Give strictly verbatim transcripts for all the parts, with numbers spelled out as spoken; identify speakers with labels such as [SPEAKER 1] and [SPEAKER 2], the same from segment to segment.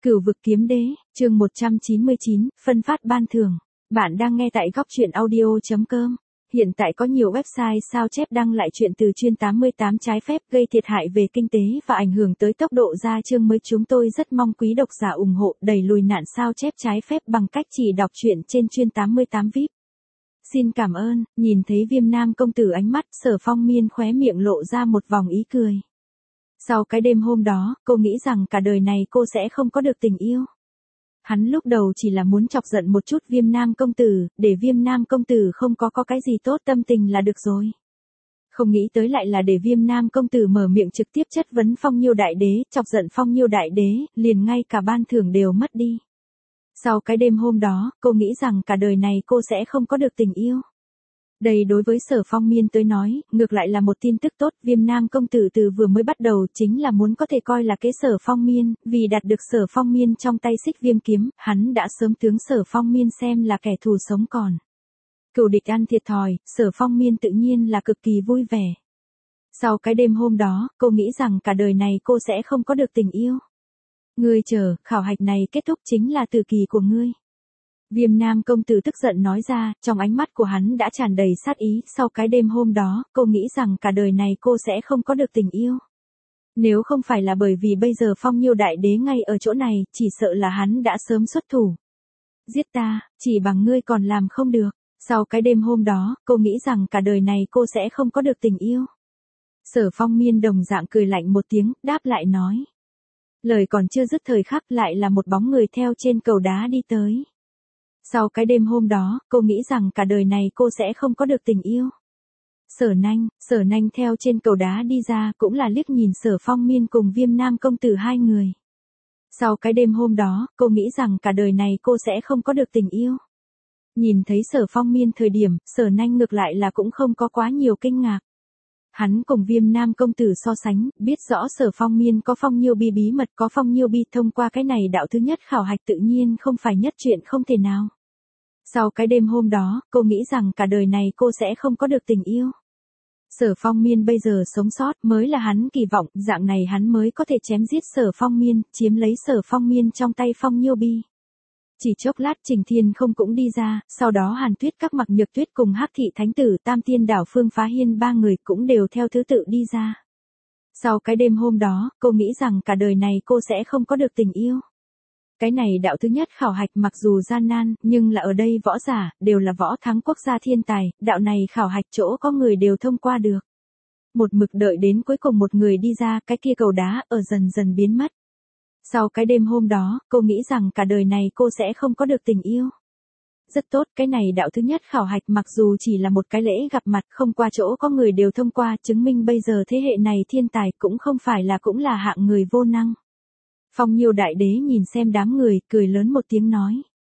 [SPEAKER 1] Cửu vực kiếm đế, chương một trăm chín mươi chín, phân phát ban thưởng. Bạn đang nghe tại góc truyện audio chấm com. Hiện tại có nhiều website sao chép đăng lại chuyện từ chuyên tám mươi tám trái phép gây thiệt hại về kinh tế và ảnh hưởng tới tốc độ ra chương mới. Chúng tôi rất mong quý độc giả ủng hộ đẩy lùi nạn sao chép trái phép bằng cách chỉ đọc truyện trên chuyên tám mươi tám vi ai pi. Xin cảm ơn. Nhìn thấy Viêm Nam công tử, ánh mắt Sở Phong Miên khóe miệng lộ ra một vòng ý cười. Sau cái đêm hôm đó, cô nghĩ rằng cả đời này cô sẽ không có được tình yêu. Hắn lúc đầu chỉ là muốn chọc giận một chút Viêm Nam công tử, để Viêm Nam công tử không có có cái gì tốt tâm tình là được rồi. Không nghĩ tới lại là để Viêm Nam công tử mở miệng trực tiếp chất vấn Phong Nhiêu đại đế, chọc giận Phong Nhiêu đại đế, liền ngay cả ban thưởng đều mất đi. Sau cái đêm hôm đó, cô nghĩ rằng cả đời này cô sẽ không có được tình yêu. Đây đối với Sở Phong Miên tới nói, ngược lại là một tin tức tốt. Viêm Nam công tử từ vừa mới bắt đầu chính là muốn có thể coi là kế Sở Phong Miên, vì đạt được Sở Phong Miên trong tay xích viêm kiếm, hắn đã sớm tướng Sở Phong Miên xem là kẻ thù sống còn. Cừu địch ăn thiệt thòi, Sở Phong Miên tự nhiên là cực kỳ vui vẻ. Sau cái đêm hôm đó, cô nghĩ rằng cả đời này cô sẽ không có được tình yêu. Ngươi chờ, khảo hạch này kết thúc chính là tử kỳ của ngươi. Viêm Nam công tử tức giận nói ra, trong ánh mắt của hắn đã tràn đầy sát ý. Sau cái đêm hôm đó, cô nghĩ rằng cả đời này cô sẽ không có được tình yêu. Nếu không phải là bởi vì bây giờ Phong Nhiêu đại đế ngay ở chỗ này, chỉ sợ là hắn đã sớm xuất thủ. Giết ta, chỉ bằng ngươi còn làm không được. Sau cái đêm hôm đó, cô nghĩ rằng cả đời này cô sẽ không có được tình yêu. Sở Phong Miên đồng dạng cười lạnh một tiếng, đáp lại nói. Lời còn chưa dứt thời khắc lại là một bóng người theo trên cầu đá đi tới. Sau cái đêm hôm đó, cô nghĩ rằng cả đời này cô sẽ không có được tình yêu. Sở Nanh, Sở Nanh theo trên cầu đá đi ra cũng là liếc nhìn Sở Phong Miên cùng Viêm Nam công tử hai người. Sau cái đêm hôm đó, cô nghĩ rằng cả đời này cô sẽ không có được tình yêu. Nhìn thấy Sở Phong Miên thời điểm, Sở Nanh ngược lại là cũng không có quá nhiều kinh ngạc. Hắn cùng Viêm Nam công tử so sánh, biết rõ Sở Phong Miên có Phong Nhiêu bi bí mật, có Phong Nhiêu bi thông qua cái này đạo thứ nhất khảo hạch, tự nhiên không phải nhất chuyện không thể nào. Sau cái đêm hôm đó, cô nghĩ rằng cả đời này cô sẽ không có được tình yêu. Sở Phong Miên bây giờ sống sót mới là hắn kỳ vọng, dạng này hắn mới có thể chém giết Sở Phong Miên, chiếm lấy Sở Phong Miên trong tay Phong Nhiêu bi. Chỉ chốc lát Trình Thiên không cũng đi ra, sau đó Hàn Tuyết các Mặc Nhược Tuyết cùng Hắc Thị Thánh Tử Tam Tiên Đảo Phương Phá Hiên ba người cũng đều theo thứ tự đi ra. Sau cái đêm hôm đó, cô nghĩ rằng cả đời này cô sẽ không có được tình yêu. Cái này đạo thứ nhất khảo hạch mặc dù gian nan, nhưng là ở đây võ giả, đều là võ thắng quốc gia thiên tài, đạo này khảo hạch chỗ có người đều thông qua được. Một mực đợi đến cuối cùng một người đi ra, cái kia cầu đá ở dần dần biến mất. Sau cái đêm hôm đó, cô nghĩ rằng cả đời này cô sẽ không có được tình yêu. Rất tốt, cái này đạo thứ nhất khảo hạch mặc dù chỉ là một cái lễ gặp mặt, không qua chỗ có người đều thông qua, chứng minh bây giờ thế hệ này thiên tài cũng không phải là cũng là hạng người vô năng. Phong Nhiêu đại đế nhìn xem đám người, cười lớn một tiếng nói.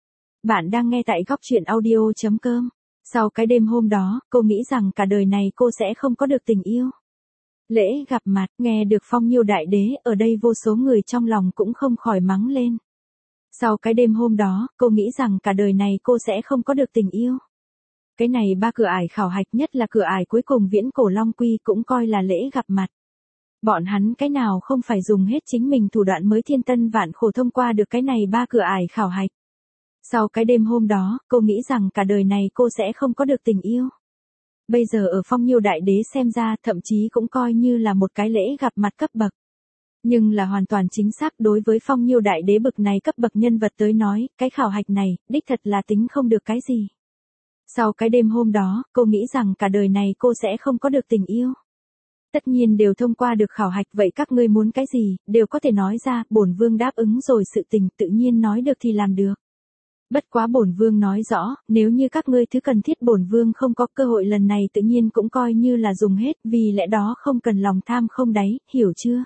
[SPEAKER 1] Bạn đang nghe tại góc truyện audio chấm com. Sau cái đêm hôm đó, cô nghĩ rằng cả đời này cô sẽ không có được tình yêu. Lễ gặp mặt, nghe được Phong Nhiêu đại đế, ở đây vô số người trong lòng cũng không khỏi mắng lên. Sau cái đêm hôm đó, cô nghĩ rằng cả đời này cô sẽ không có được tình yêu. Cái này ba cửa ải khảo hạch, nhất là cửa ải cuối cùng Viễn Cổ Long Quy cũng coi là lễ gặp mặt. Bọn hắn cái nào không phải dùng hết chính mình thủ đoạn mới thiên tân vạn khổ thông qua được cái này ba cửa ải khảo hạch. Sau cái đêm hôm đó, cô nghĩ rằng cả đời này cô sẽ không có được tình yêu. Bây giờ ở Phong Nhiêu đại đế xem ra thậm chí cũng coi như là một cái lễ gặp mặt cấp bậc. Nhưng là hoàn toàn chính xác đối với Phong Nhiêu đại đế bậc này cấp bậc nhân vật tới nói, cái khảo hạch này, đích thật là tính không được cái gì. Sau cái đêm hôm đó, cô nghĩ rằng cả đời này cô sẽ không có được tình yêu. Tất nhiên đều thông qua được khảo hạch, vậy các ngươi muốn cái gì, đều có thể nói ra, bổn vương đáp ứng rồi, sự tình tự nhiên nói được thì làm được. Bất quá bổn vương nói rõ, nếu như các ngươi thứ cần thiết bổn vương không có cơ hội lần này tự nhiên cũng coi như là dùng hết, vì lẽ đó không cần lòng tham không đáy, hiểu chưa?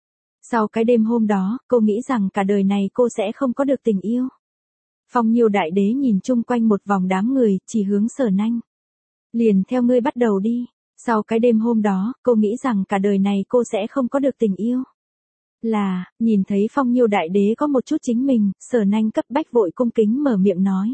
[SPEAKER 1] Sau cái đêm hôm đó, cô nghĩ rằng cả đời này cô sẽ không có được tình yêu. Phong Nhiêu đại đế nhìn chung quanh một vòng đám người, chỉ hướng Sở Nanh. Liền theo ngươi bắt đầu đi. Sau cái đêm hôm đó, cô nghĩ rằng cả đời này cô sẽ không có được tình yêu. Là, nhìn thấy Phong Nhiêu đại đế có một chút chính mình, Sở Nanh cấp bách vội cung kính mở miệng nói.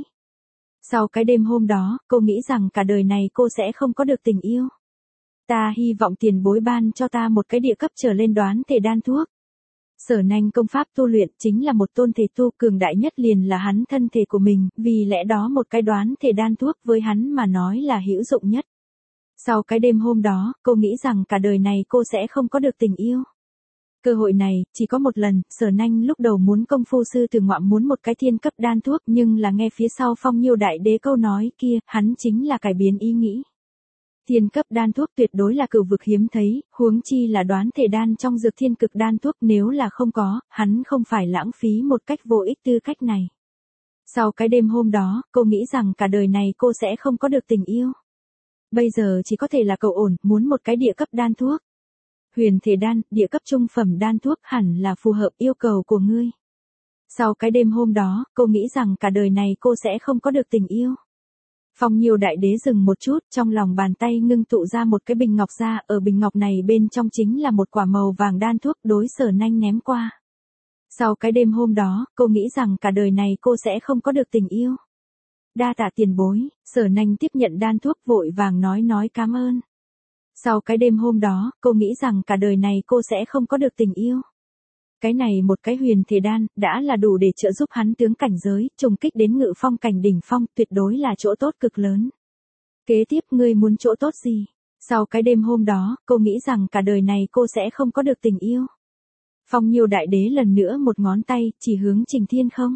[SPEAKER 1] Sau cái đêm hôm đó, cô nghĩ rằng cả đời này cô sẽ không có được tình yêu. Ta hy vọng tiền bối ban cho ta một cái địa cấp trở lên đoán thể đan thuốc. Sở Nanh công pháp tu luyện chính là một tôn thể tu, cường đại nhất liền là hắn thân thể của mình, vì lẽ đó một cái đoán thể đan thuốc với hắn mà nói là hữu dụng nhất. Sau cái đêm hôm đó, cô nghĩ rằng cả đời này cô sẽ không có được tình yêu. Cơ hội này, chỉ có một lần, Sở Nanh lúc đầu muốn công phu sư từ ngoạm muốn một cái thiên cấp đan thuốc nhưng là nghe phía sau Phong Nhiêu đại đế câu nói kia, hắn chính là cải biến ý nghĩ. Thiên cấp đan thuốc tuyệt đối là cửu vực hiếm thấy, huống chi là đoán thể đan trong dược thiên cực đan thuốc, nếu là không có, hắn không phải lãng phí một cách vô ích tư cách này. Sau cái đêm hôm đó, cô nghĩ rằng cả đời này cô sẽ không có được tình yêu. Bây giờ chỉ có thể là cầu ổn, muốn một cái địa cấp đan thuốc. Huyền thể đan, địa cấp trung phẩm đan thuốc hẳn là phù hợp yêu cầu của ngươi. Sau cái đêm hôm đó, cô nghĩ rằng cả đời này cô sẽ không có được tình yêu. Phong Nhiêu đại đế dừng một chút, trong lòng bàn tay ngưng tụ ra một cái bình ngọc ra, ở bình ngọc này bên trong chính là một quả màu vàng đan thuốc đối Sở Nanh ném qua. Sau cái đêm hôm đó, cô nghĩ rằng cả đời này cô sẽ không có được tình yêu. Đa tạ tiền bối, Sở Nanh tiếp nhận đan thuốc vội vàng nói nói cảm ơn. Sau cái đêm hôm đó, cô nghĩ rằng cả đời này cô sẽ không có được tình yêu. Cái này một cái huyền thể đan, đã là đủ để trợ giúp hắn tướng cảnh giới, trùng kích đến ngự phong cảnh đỉnh phong, tuyệt đối là chỗ tốt cực lớn. Kế tiếp ngươi muốn chỗ tốt gì? Sau cái đêm hôm đó, cô nghĩ rằng cả đời này cô sẽ không có được tình yêu. Phong Nhiêu đại đế lần nữa một ngón tay, chỉ hướng Trình Thiên không.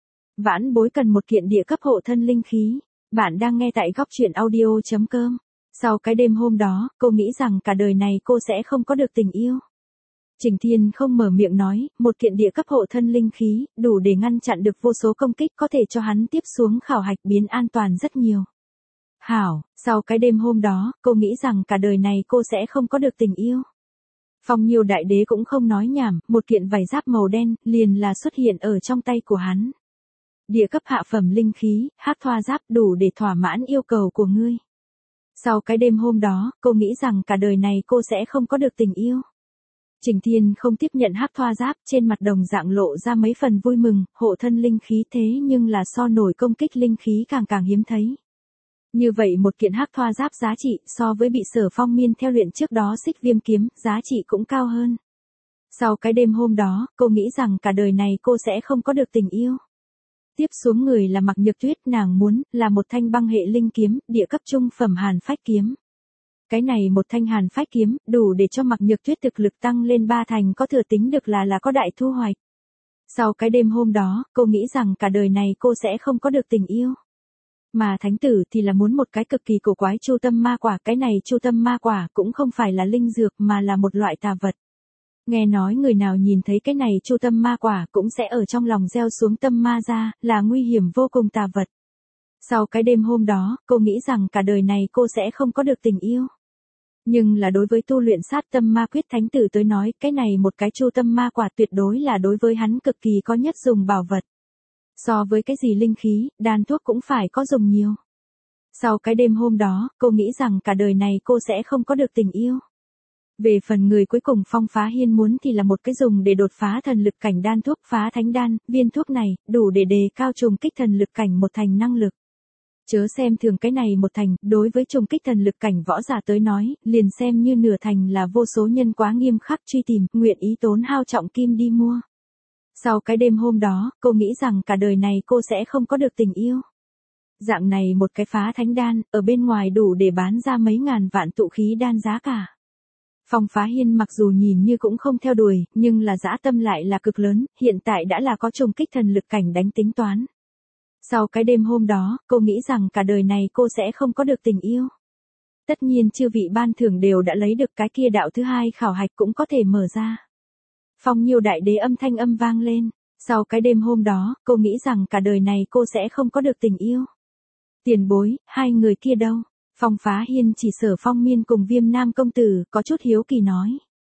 [SPEAKER 1] Vãn bối cần một kiện địa cấp hộ thân linh khí. Bạn đang nghe tại góc truyện audio chấm com. Sau cái đêm hôm đó, cô nghĩ rằng cả đời này cô sẽ không có được tình yêu. Trình Thiên không mở miệng nói, một kiện địa cấp hộ thân linh khí, đủ để ngăn chặn được vô số công kích, có thể cho hắn tiếp xuống khảo hạch biến an toàn rất nhiều. Hảo, sau cái đêm hôm đó, cô nghĩ rằng cả đời này cô sẽ không có được tình yêu. Phong Nhiêu đại đế cũng không nói nhảm, một kiện vải giáp màu đen, liền là xuất hiện ở trong tay của hắn. Địa cấp hạ phẩm linh khí, hắc thoa giáp đủ để thỏa mãn yêu cầu của ngươi. Sau cái đêm hôm đó, cô nghĩ rằng cả đời này cô sẽ không có được tình yêu. Trình Thiên không tiếp nhận hắc thoa giáp, trên mặt đồng dạng lộ ra mấy phần vui mừng, hộ thân linh khí thế nhưng là so nổi công kích linh khí càng càng hiếm thấy. Như vậy một kiện hắc thoa giáp giá trị so với bị Sở Phong Miên theo luyện trước đó xích viêm kiếm, giá trị cũng cao hơn. Sau cái đêm hôm đó, cô nghĩ rằng cả đời này cô sẽ không có được tình yêu. Tiếp xuống người là Mạc Nhược Tuyết, nàng muốn là một thanh băng hệ linh kiếm, địa cấp trung phẩm hàn phách kiếm. Cái này một thanh hàn phách kiếm, đủ để cho Mạc Nhược Tuyết thực lực tăng lên ba thành, có thừa tính được là là có đại thu hoạch. Sau cái đêm hôm đó, cô nghĩ rằng cả đời này cô sẽ không có được tình yêu. Mà thánh tử thì là muốn một cái cực kỳ cổ quái chu tâm ma quả, cái này chu tâm ma quả cũng không phải là linh dược mà là một loại tà vật. Nghe nói người nào nhìn thấy cái này chu tâm ma quả cũng sẽ ở trong lòng gieo xuống tâm ma ra, là nguy hiểm vô cùng tà vật. Sau cái đêm hôm đó, cô nghĩ rằng cả đời này cô sẽ không có được tình yêu. Nhưng là đối với tu luyện sát tâm ma quyết thánh tử tới nói, cái này một cái chu tâm ma quả tuyệt đối là đối với hắn cực kỳ có nhất dùng bảo vật. So với cái gì linh khí, đan thuốc cũng phải có dùng nhiều. Sau cái đêm hôm đó, cô nghĩ rằng cả đời này cô sẽ không có được tình yêu. Về phần người cuối cùng Phong Phá Hiên muốn thì là một cái dùng để đột phá thần lực cảnh đan thuốc phá thánh đan, viên thuốc này, đủ để đề cao trùng kích thần lực cảnh một thành năng lực. Chớ xem thường cái này một thành, đối với trùng kích thần lực cảnh võ giả tới nói, liền xem như nửa thành là vô số nhân quá nghiêm khắc truy tìm, nguyện ý tốn hao trọng kim đi mua. Sau cái đêm hôm đó, cô nghĩ rằng cả đời này cô sẽ không có được tình yêu. Dạng này một cái phá thánh đan, ở bên ngoài đủ để bán ra mấy ngàn vạn tụ khí đan giá cả. Phong Phá Hiên mặc dù nhìn như cũng không theo đuổi, nhưng là dã tâm lại là cực lớn, hiện tại đã là có trùng kích thần lực cảnh đánh tính toán. Sau cái đêm hôm đó, cô nghĩ rằng cả đời này cô sẽ không có được tình yêu. Tất nhiên chư vị ban thưởng đều đã lấy được, cái kia đạo thứ hai khảo hạch cũng có thể mở ra. Phong Nhiêu đại đế âm thanh âm vang lên. Sau cái đêm hôm đó, cô nghĩ rằng cả đời này cô sẽ không có được tình yêu. Tiền bối, hai người kia đâu? Phong Phá Hiên chỉ Sở Phong Miên cùng Viêm Nam công tử, có chút hiếu kỳ nói.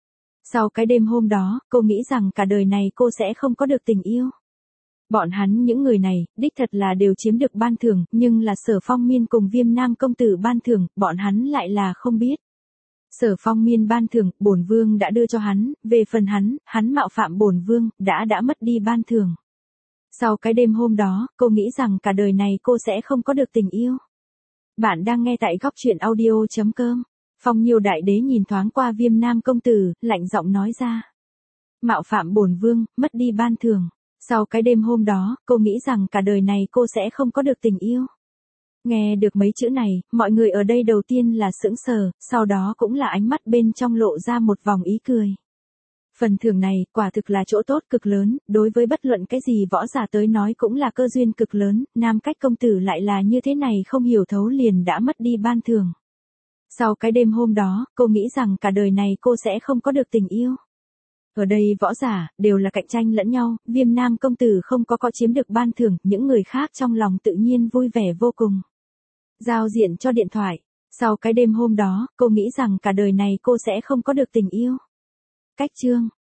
[SPEAKER 1] Sau cái đêm hôm đó, cô nghĩ rằng cả đời này cô sẽ không có được tình yêu. Bọn hắn những người này, đích thật là đều chiếm được ban thưởng, nhưng là Sở Phong Miên cùng Viêm Nam công tử ban thưởng, bọn hắn lại là không biết. Sở Phong Miên ban thưởng, bổn vương đã đưa cho hắn, về phần hắn, hắn mạo phạm bổn vương, đã đã mất đi ban thưởng. Sau cái đêm hôm đó, cô nghĩ rằng cả đời này cô sẽ không có được tình yêu. Bạn đang nghe tại góc truyện audio chấm com. Phong Nhiêu đại đế nhìn thoáng qua Viêm Nam công tử, lạnh giọng nói ra. mạo phạm bổn vương, mất đi ban thưởng. Sau cái đêm hôm đó, cô nghĩ rằng cả đời này cô sẽ không có được tình yêu. Nghe được mấy chữ này, mọi người ở đây đầu tiên là sững sờ, sau đó cũng là ánh mắt bên trong lộ ra một vòng ý cười. Phần thưởng này, quả thực là chỗ tốt cực lớn, đối với bất luận cái gì võ giả tới nói cũng là cơ duyên cực lớn, Nam Cách công tử lại là như thế này không hiểu thấu liền đã mất đi ban thưởng. Sau cái đêm hôm đó, cô nghĩ rằng cả đời này cô sẽ không có được tình yêu. Ở đây võ giả, đều là cạnh tranh lẫn nhau, Viêm Nam công tử không có có chiếm được ban thưởng, những người khác trong lòng tự nhiên vui vẻ vô cùng. Giao diện cho điện thoại. Sau cái đêm hôm đó, cô nghĩ rằng cả đời này cô sẽ không có được tình yêu. Cách chương.